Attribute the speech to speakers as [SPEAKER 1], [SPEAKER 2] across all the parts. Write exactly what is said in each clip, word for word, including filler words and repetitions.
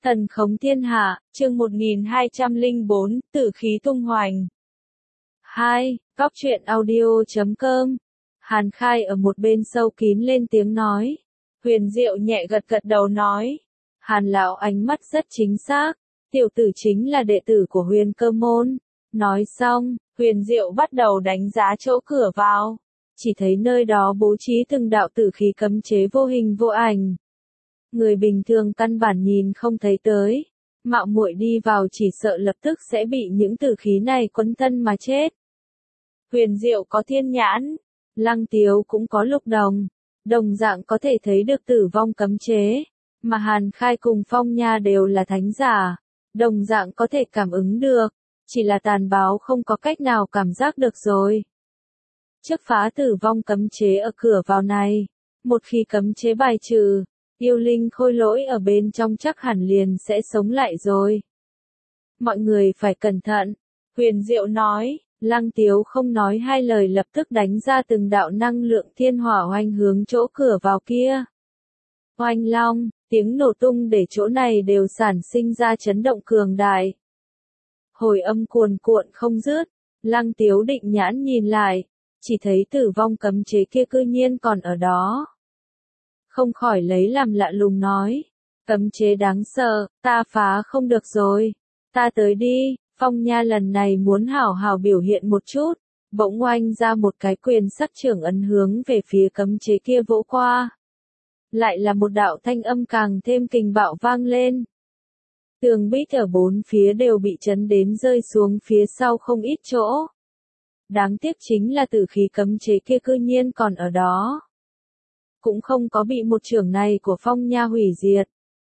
[SPEAKER 1] Thần khống thiên hạ, chương một nghìn hai trăm lẻ bốn, tử khí tung hoành. hai. Góc truyện audio chấm com. Hàn Khai ở một bên sâu kín lên tiếng nói. Huyền Diệu nhẹ gật gật đầu nói. Hàn lão ánh mắt rất chính xác. Tiểu tử chính là đệ tử của Huyền Cơ Môn. Nói xong, Huyền Diệu bắt đầu đánh giá chỗ cửa vào. Chỉ thấy nơi đó bố trí từng đạo tử khí cấm chế vô hình vô ảnh. Người bình thường căn bản nhìn không thấy tới. Mạo muội đi vào chỉ sợ lập tức sẽ bị những tử khí này quấn thân mà chết. Huyền Diệu có thiên nhãn. Lăng Tiếu cũng có lục đồng. Đồng dạng có thể thấy được tử vong cấm chế. Mà Hàn Khai cùng Phong Nha đều là thánh giả. Đồng dạng có thể cảm ứng được. Chỉ là tàn báo không có cách nào cảm giác được rồi. Trước phá tử vong cấm chế ở cửa vào này. Một khi cấm chế bài trừ. Yêu linh khôi lỗi ở bên trong chắc hẳn liền sẽ sống lại rồi. Mọi người phải cẩn thận. Huyền Diệu nói. Lăng Tiếu không nói hai lời lập tức đánh ra từng đạo năng lượng thiên hỏa oanh hướng chỗ cửa vào kia. Oanh long, tiếng nổ tung để chỗ này đều sản sinh ra chấn động cường đại. Hồi âm cuồn cuộn không dứt. Lăng Tiếu định nhãn nhìn lại. Chỉ thấy tử vong cấm chế kia cư nhiên còn ở đó. Không khỏi lấy làm lạ lùng nói. Cấm chế đáng sợ, ta phá không được rồi. Ta tới đi, Phong Nha lần này muốn hảo hảo biểu hiện một chút. Bỗng oanh ra một cái quyền sắc trưởng ấn hướng về phía cấm chế kia vỗ qua. Lại là một đạo thanh âm càng thêm kình bạo vang lên. Tường bích ở bốn phía đều bị chấn đến rơi xuống phía sau không ít chỗ. Đáng tiếc chính là tử khí cấm chế kia cư nhiên còn ở đó. Cũng không có bị một trưởng này của Phong Nha hủy diệt.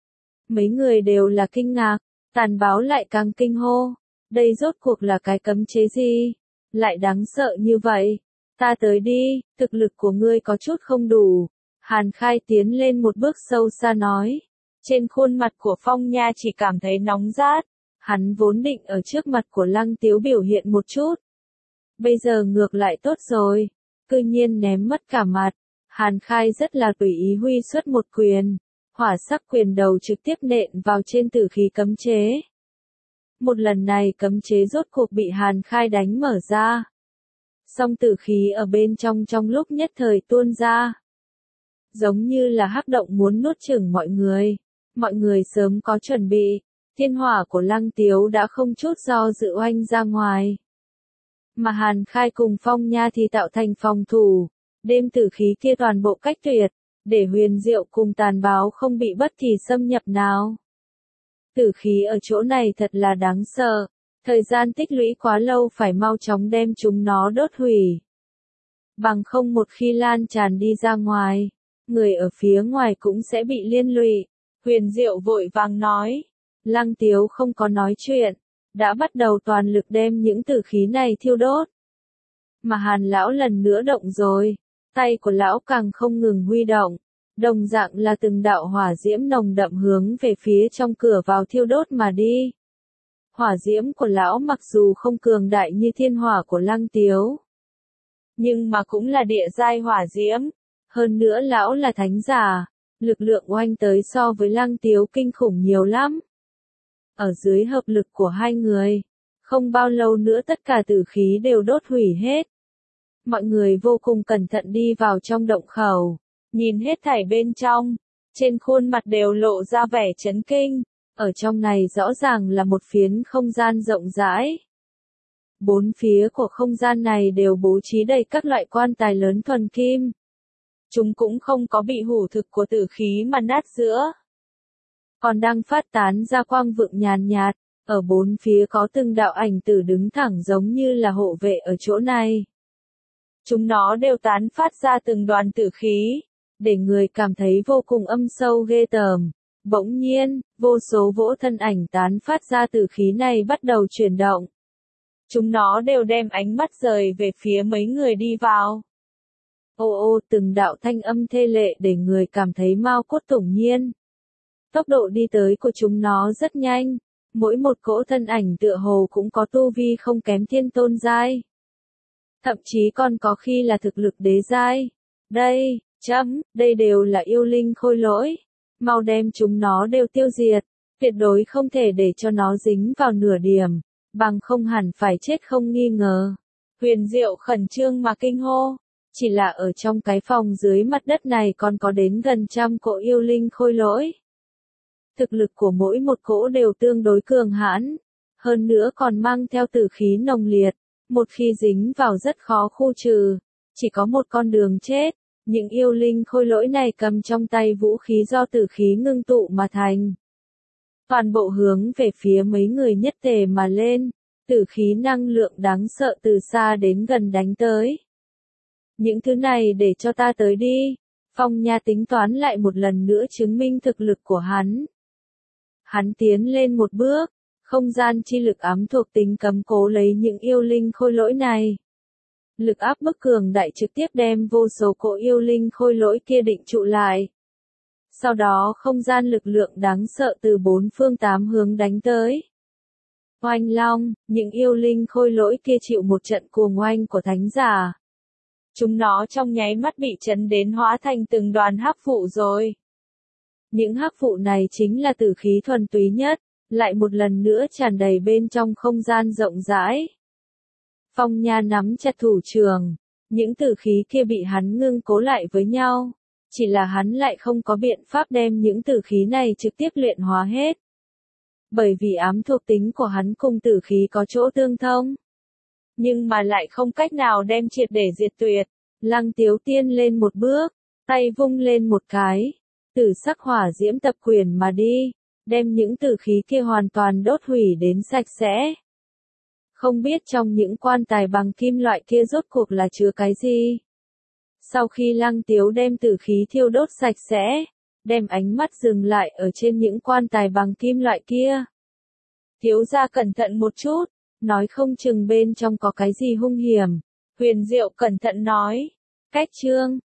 [SPEAKER 1] Mấy người đều là kinh ngạc, tàn báo lại càng kinh hô. Đây rốt cuộc là cái cấm chế gì? Lại đáng sợ như vậy. Ta tới đi, thực lực của ngươi có chút không đủ. Hàn Khai tiến lên một bước sâu xa nói. Trên khuôn mặt của Phong Nha chỉ cảm thấy nóng rát. Hắn vốn định ở trước mặt của Lăng Tiếu biểu hiện một chút. Bây giờ ngược lại tốt rồi. Cư nhiên ném mất cả mặt. Hàn Khai rất là tùy ý huy xuất một quyền. Hỏa sắc quyền đầu trực tiếp nện vào trên tử khí cấm chế. Một lần này cấm chế rốt cuộc bị Hàn Khai đánh mở ra. Song tử khí ở bên trong trong lúc nhất thời tuôn ra. Giống như là hắc động muốn nuốt chửng mọi người. Mọi người sớm có chuẩn bị. Thiên hỏa của Lăng Tiếu đã không chút do dự oanh ra ngoài. Mà Hàn Khai cùng Phong Nha thì tạo thành phòng thủ. Đêm tử khí kia toàn bộ cách tuyệt, để Huyền Diệu cùng tàn báo không bị bất kỳ xâm nhập nào. Tử khí ở chỗ này thật là đáng sợ, thời gian tích lũy quá lâu phải mau chóng đem chúng nó đốt hủy. Bằng không một khi lan tràn đi ra ngoài, người ở phía ngoài cũng sẽ bị liên lụy. Huyền Diệu vội vàng nói, Lăng Tiếu không có nói chuyện, đã bắt đầu toàn lực đem những tử khí này thiêu đốt. Mà Hàn lão lần nữa động rồi. Tay của lão càng không ngừng huy động, đồng dạng là từng đạo hỏa diễm nồng đậm hướng về phía trong cửa vào thiêu đốt mà đi. Hỏa diễm của lão mặc dù không cường đại như thiên hỏa của Lăng Tiếu, nhưng mà cũng là địa giai hỏa diễm. Hơn nữa lão là thánh giả, lực lượng oanh tới so với Lăng Tiếu kinh khủng nhiều lắm. Ở dưới hợp lực của hai người, không bao lâu nữa tất cả tử khí đều đốt hủy hết. Mọi người vô cùng cẩn thận đi vào trong động khẩu, nhìn hết thảy bên trong, trên khuôn mặt đều lộ ra vẻ chấn kinh, ở trong này rõ ràng là một phiến không gian rộng rãi. Bốn phía của không gian này đều bố trí đầy các loại quan tài lớn thuần kim. Chúng cũng không có bị hủ thực của tử khí mà nát giữa, còn đang phát tán ra quang vượng nhàn nhạt, ở bốn phía có từng đạo ảnh tử đứng thẳng giống như là hộ vệ ở chỗ này. Chúng nó đều tán phát ra từng đoàn tử khí, để người cảm thấy vô cùng âm sâu ghê tởm. Bỗng nhiên, vô số vỗ thân ảnh tán phát ra tử khí này bắt đầu chuyển động. Chúng nó đều đem ánh mắt rời về phía mấy người đi vào. Ô ô, từng đạo thanh âm thê lệ để người cảm thấy mao cốt tủng nhiên. Tốc độ đi tới của chúng nó rất nhanh, mỗi một cỗ thân ảnh tựa hồ cũng có tu vi không kém thiên tôn giai. Thậm chí còn có khi là thực lực đế giai. Đây, chấm, đây đều là yêu linh khôi lỗi. Mau đem chúng nó đều tiêu diệt. Tuyệt đối không thể để cho nó dính vào nửa điểm, bằng không hẳn phải chết không nghi ngờ. Huyền Diệu khẩn trương mà kinh hô, chỉ là ở trong cái phòng dưới mặt đất này còn có đến gần trăm cỗ yêu linh khôi lỗi. Thực lực của mỗi một cỗ đều tương đối cường hãn, hơn nữa còn mang theo tử khí nồng liệt, một khi dính vào rất khó khu trừ, chỉ có một con đường chết. Những yêu linh khôi lỗi này cầm trong tay vũ khí do tử khí ngưng tụ mà thành. Toàn bộ hướng về phía mấy người nhất tề mà lên, tử khí năng lượng đáng sợ từ xa đến gần đánh tới. Những thứ này để cho ta tới đi. Phong Nha tính toán lại một lần nữa chứng minh thực lực của hắn. Hắn tiến lên một bước, không gian chi lực ám thuộc tính cấm cố lấy những yêu linh khôi lỗi này. Lực áp bức cường đại trực tiếp đem vô số cỗ yêu linh khôi lỗi kia định trụ lại. Sau đó không gian lực lượng đáng sợ từ bốn phương tám hướng đánh tới. Oanh long, những yêu linh khôi lỗi kia chịu một trận cuồng oanh của thánh giả. Chúng nó trong nháy mắt bị chấn đến hóa thành từng đoàn hắc vụ rồi. Những hắc vụ này chính là tử khí thuần túy nhất, lại một lần nữa tràn đầy bên trong không gian rộng rãi. Phong Nha nắm chặt thủ trường, những tử khí kia bị hắn ngưng cố lại với nhau, chỉ là hắn lại không có biện pháp đem những tử khí này trực tiếp luyện hóa hết. Bởi vì ám thuộc tính của hắn cùng tử khí có chỗ tương thông, nhưng mà lại không cách nào đem triệt để diệt tuyệt. Lăng Tiếu tiên lên một bước, tay vung lên một cái, tử sắc hỏa diễm tập quyền mà đi, đem những tử khí kia hoàn toàn đốt hủy đến sạch sẽ. Không biết trong những quan tài bằng kim loại kia rốt cuộc là chứa cái gì. Sau khi Lăng Tiếu đem tử khí thiêu đốt sạch sẽ, đem ánh mắt dừng lại ở trên những quan tài bằng kim loại kia. Thiếu gia cẩn thận một chút, nói không chừng bên trong có cái gì hung hiểm. Huyền Diệu cẩn thận nói. Cách chương